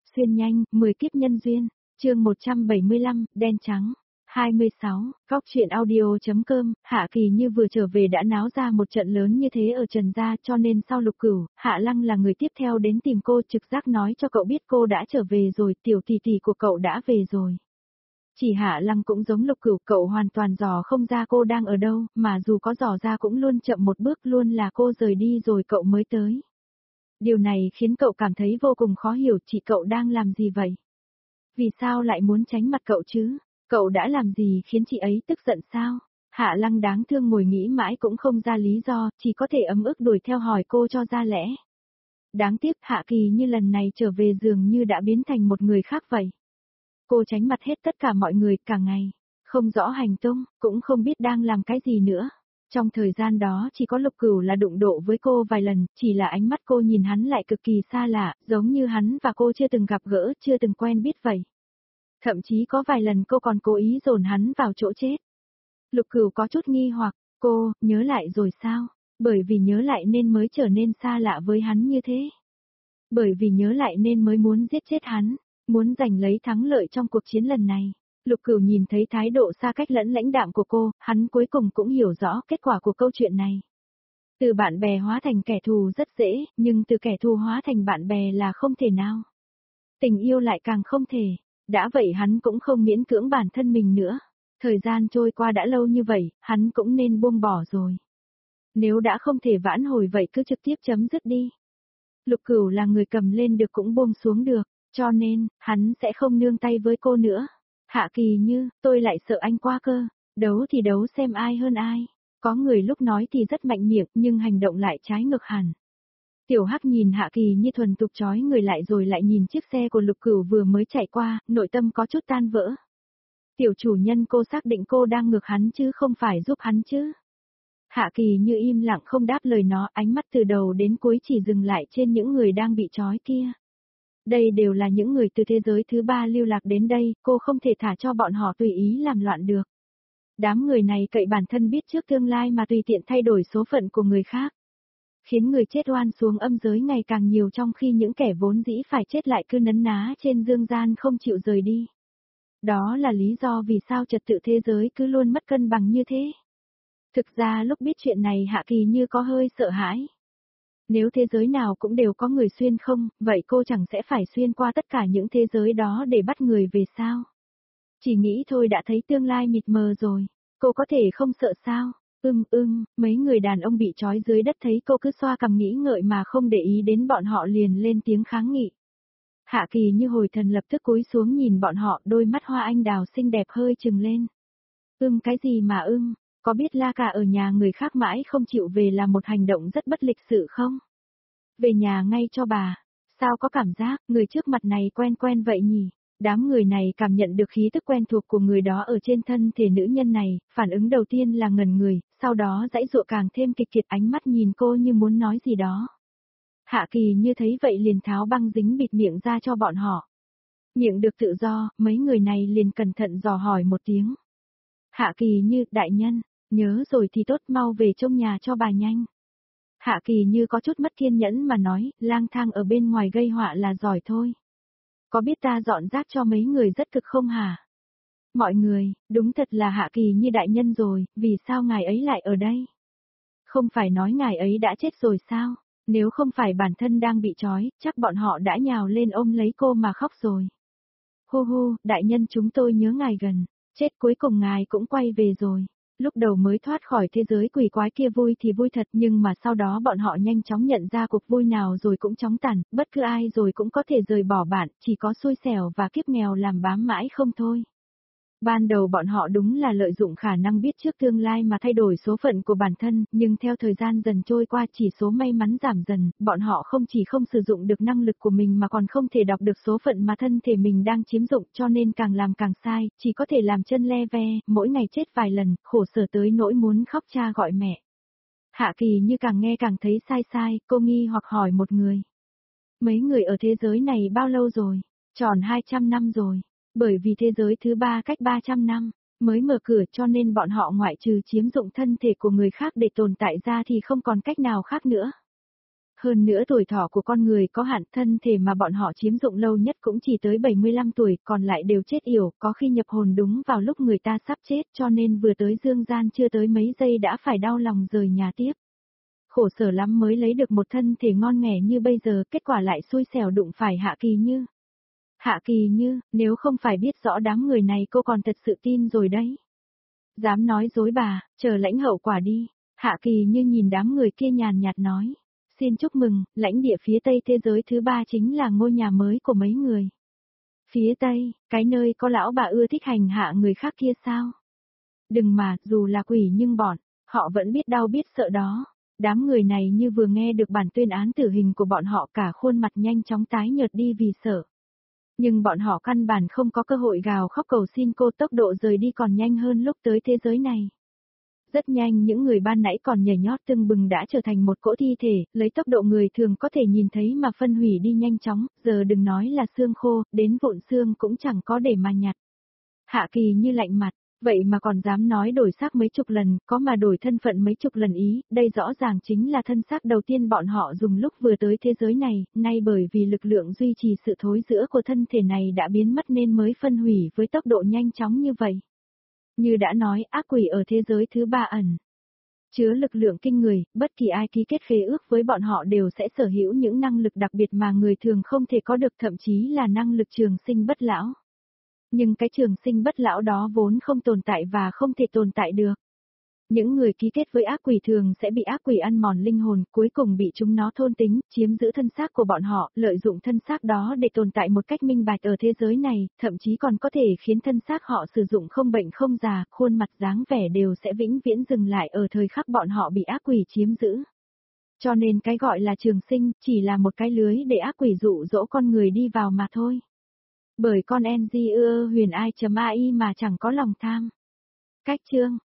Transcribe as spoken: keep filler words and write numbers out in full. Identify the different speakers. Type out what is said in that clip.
Speaker 1: xuyên nhanh, mười kiếp nhân duyên, chương một trăm bảy mươi lăm, đen trắng. hai mươi sáu, góc truyện audio.com, Hạ Kỳ Như vừa trở về đã náo ra một trận lớn như thế ở Trần Gia, cho nên sau Lục Cửu, Hạ Lăng là người tiếp theo đến tìm cô, trực giác nói cho cậu biết cô đã trở về rồi, tiểu tỷ tỷ của cậu đã về rồi. Chỉ Hạ Lăng cũng giống Lục Cửu, cậu hoàn toàn dò không ra cô đang ở đâu, mà dù có dò ra cũng luôn chậm một bước, luôn là cô rời đi rồi cậu mới tới. Điều này khiến cậu cảm thấy vô cùng khó hiểu, chị cậu đang làm gì vậy? Vì sao lại muốn tránh mặt cậu chứ? Cậu đã làm gì khiến chị ấy tức giận sao? Hạ Lăng đáng thương ngồi nghĩ mãi cũng không ra lý do, chỉ có thể ấm ức đuổi theo hỏi cô cho ra lẽ. Đáng tiếc Hạ Kỳ Như lần này trở về dường như đã biến thành một người khác vậy. Cô tránh mặt hết tất cả mọi người cả ngày, không rõ hành tung, cũng không biết đang làm cái gì nữa. Trong thời gian đó chỉ có Lục Cửu là đụng độ với cô vài lần, chỉ là ánh mắt cô nhìn hắn lại cực kỳ xa lạ, giống như hắn và cô chưa từng gặp gỡ, chưa từng quen biết vậy. Thậm chí có vài lần cô còn cố ý dồn hắn vào chỗ chết. Lục Cửu có chút nghi hoặc, cô, nhớ lại rồi sao? Bởi vì nhớ lại nên mới trở nên xa lạ với hắn như thế. Bởi vì nhớ lại nên mới muốn giết chết hắn, muốn giành lấy thắng lợi trong cuộc chiến lần này. Lục Cửu nhìn thấy thái độ xa cách lẫn lãnh đạm của cô, hắn cuối cùng cũng hiểu rõ kết quả của câu chuyện này. Từ bạn bè hóa thành kẻ thù rất dễ, nhưng từ kẻ thù hóa thành bạn bè là không thể nào. Tình yêu lại càng không thể. Đã vậy hắn cũng không miễn cưỡng bản thân mình nữa. Thời gian trôi qua đã lâu như vậy, hắn cũng nên buông bỏ rồi. Nếu đã không thể vãn hồi vậy cứ trực tiếp chấm dứt đi. Lục Cửu là người cầm lên được cũng buông xuống được, cho nên, hắn sẽ không nương tay với cô nữa. Hạ Kỳ Như, tôi lại sợ anh quá cơ, đấu thì đấu xem ai hơn ai. Có người lúc nói thì rất mạnh miệng nhưng hành động lại trái ngược hẳn. Tiểu Hắc nhìn Hạ Kỳ Như thuần tục chói người lại rồi lại nhìn chiếc xe của Lục Cửu vừa mới chạy qua, nội tâm có chút tan vỡ. Tiểu chủ nhân, cô xác định cô đang ngược hắn chứ không phải giúp hắn chứ? Hạ Kỳ Như im lặng không đáp lời nó, ánh mắt từ đầu đến cuối chỉ dừng lại trên những người đang bị trói kia. Đây đều là những người từ thế giới thứ ba lưu lạc đến đây, cô không thể thả cho bọn họ tùy ý làm loạn được. Đám người này cậy bản thân biết trước tương lai mà tùy tiện thay đổi số phận của người khác. Khiến người chết oan xuống âm giới ngày càng nhiều, trong khi những kẻ vốn dĩ phải chết lại cứ nấn ná trên dương gian không chịu rời đi. Đó là lý do vì sao trật tự thế giới cứ luôn mất cân bằng như thế. Thực ra lúc biết chuyện này Hạ Kỳ Như có hơi sợ hãi. Nếu thế giới nào cũng đều có người xuyên không, vậy cô chẳng sẽ phải xuyên qua tất cả những thế giới đó để bắt người về sao? Chỉ nghĩ thôi đã thấy tương lai mịt mờ rồi, cô có thể không sợ sao? Ưm ưm, mấy người đàn ông bị trói dưới đất thấy cô cứ xoa cằm nghĩ ngợi mà không để ý đến bọn họ liền lên tiếng kháng nghị. Hạ Kỳ Như hồi thần lập tức cúi xuống nhìn bọn họ, đôi mắt hoa anh đào xinh đẹp hơi trừng lên. Ưm cái gì mà ưm, có biết la cà ở nhà người khác mãi không chịu về là một hành động rất bất lịch sự không? Về nhà ngay cho bà, sao có cảm giác người trước mặt này quen quen vậy nhỉ? Đám người này cảm nhận được khí tức quen thuộc của người đó ở trên thân thể nữ nhân này, phản ứng đầu tiên là ngẩn người, sau đó giãy giụa càng thêm kịch liệt, ánh mắt nhìn cô như muốn nói gì đó. Hạ Kỳ Như thấy vậy liền tháo băng dính bịt miệng ra cho bọn họ. Miệng được tự do, mấy người này liền cẩn thận dò hỏi một tiếng. Hạ Kỳ Như, đại nhân, nhớ rồi thì tốt, mau về trong nhà cho bà nhanh. Hạ Kỳ Như có chút mất kiên nhẫn mà nói, lang thang ở bên ngoài gây họa là giỏi thôi. Có biết ta dọn rác cho mấy người rất cực không hả? Mọi người, đúng thật là Hạ Kỳ Như đại nhân rồi, vì sao ngài ấy lại ở đây? Không phải nói ngài ấy đã chết rồi sao? Nếu không phải bản thân đang bị trói, chắc bọn họ đã nhào lên ôm lấy cô mà khóc rồi. Hu hu, đại nhân chúng tôi nhớ ngài gần, chết cuối cùng ngài cũng quay về rồi. Lúc đầu mới thoát khỏi thế giới quỷ quái kia vui thì vui thật, nhưng mà sau đó bọn họ nhanh chóng nhận ra cuộc vui nào rồi cũng chóng tàn, bất cứ ai rồi cũng có thể rời bỏ bạn, chỉ có xui xẻo và kiếp nghèo làm bám mãi không thôi. Ban đầu bọn họ đúng là lợi dụng khả năng biết trước tương lai mà thay đổi số phận của bản thân, nhưng theo thời gian dần trôi qua chỉ số may mắn giảm dần, bọn họ không chỉ không sử dụng được năng lực của mình mà còn không thể đọc được số phận mà thân thể mình đang chiếm dụng, cho nên càng làm càng sai, chỉ có thể làm chân le ve, mỗi ngày chết vài lần, khổ sở tới nỗi muốn khóc cha gọi mẹ. Hạ Kỳ Như càng nghe càng thấy sai sai, cô nghi hoặc hỏi một người. Mấy người ở thế giới này bao lâu rồi? Tròn hai trăm năm rồi. Bởi vì thế giới thứ ba cách ba trăm năm mới mở cửa, cho nên bọn họ ngoại trừ chiếm dụng thân thể của người khác để tồn tại ra thì không còn cách nào khác nữa. Hơn nữa tuổi thọ của con người có hạn, thân thể mà bọn họ chiếm dụng lâu nhất cũng chỉ tới bảy mươi lăm tuổi, còn lại đều chết yểu, có khi nhập hồn đúng vào lúc người ta sắp chết, cho nên vừa tới dương gian chưa tới mấy giây đã phải đau lòng rời nhà tiếp. Khổ sở lắm mới lấy được một thân thể ngon nghẻ như bây giờ, kết quả lại xui xẻo đụng phải Hạ Kỳ Như. Hạ Kỳ Như, nếu không phải biết rõ đám người này cô còn thật sự tin rồi đấy. Dám nói dối bà, chờ lãnh hậu quả đi. Hạ Kỳ Như nhìn đám người kia nhàn nhạt nói. Xin chúc mừng, lãnh địa phía Tây thế giới thứ ba chính là ngôi nhà mới của mấy người. Phía Tây, cái nơi có lão bà ưa thích hành hạ người khác kia sao? Đừng mà, dù là quỷ nhưng bọn, họ vẫn biết đau biết sợ đó. Đám người này như vừa nghe được bản tuyên án tử hình của bọn họ cả khuôn mặt nhanh chóng tái nhợt đi vì sợ. Nhưng bọn họ căn bản không có cơ hội gào khóc cầu xin cô, tốc độ rời đi còn nhanh hơn lúc tới thế giới này. Rất nhanh những người ban nãy còn nhảy nhót tưng bừng đã trở thành một cỗ thi thể, lấy tốc độ người thường có thể nhìn thấy mà phân hủy đi nhanh chóng, giờ đừng nói là xương khô, đến vụn xương cũng chẳng có để mà nhặt. Hạ Kỳ Như lạnh mặt, vậy mà còn dám nói đổi xác mấy chục lần, có mà đổi thân phận mấy chục lần ý, đây rõ ràng chính là thân xác đầu tiên bọn họ dùng lúc vừa tới thế giới này, nay bởi vì lực lượng duy trì sự thối rữa của thân thể này đã biến mất nên mới phân hủy với tốc độ nhanh chóng như vậy. Như đã nói, ác quỷ ở thế giới thứ ba ẩn chứa lực lượng kinh người, bất kỳ ai ký kết khế ước với bọn họ đều sẽ sở hữu những năng lực đặc biệt mà người thường không thể có được, thậm chí là năng lực trường sinh bất lão. Nhưng cái trường sinh bất lão đó vốn không tồn tại và không thể tồn tại được. Những người ký kết với ác quỷ thường sẽ bị ác quỷ ăn mòn linh hồn, cuối cùng bị chúng nó thôn tính, chiếm giữ thân xác của bọn họ, lợi dụng thân xác đó để tồn tại một cách minh bạch ở thế giới này, thậm chí còn có thể khiến thân xác họ sử dụng không bệnh không già, khuôn mặt dáng vẻ đều sẽ vĩnh viễn dừng lại ở thời khắc bọn họ bị ác quỷ chiếm giữ. Cho nên cái gọi là trường sinh chỉ là một cái lưới để ác quỷ dụ dỗ con người đi vào mà thôi. Bởi con en giê ơ huyền ai chấm a i mà chẳng có lòng tham. Cách chương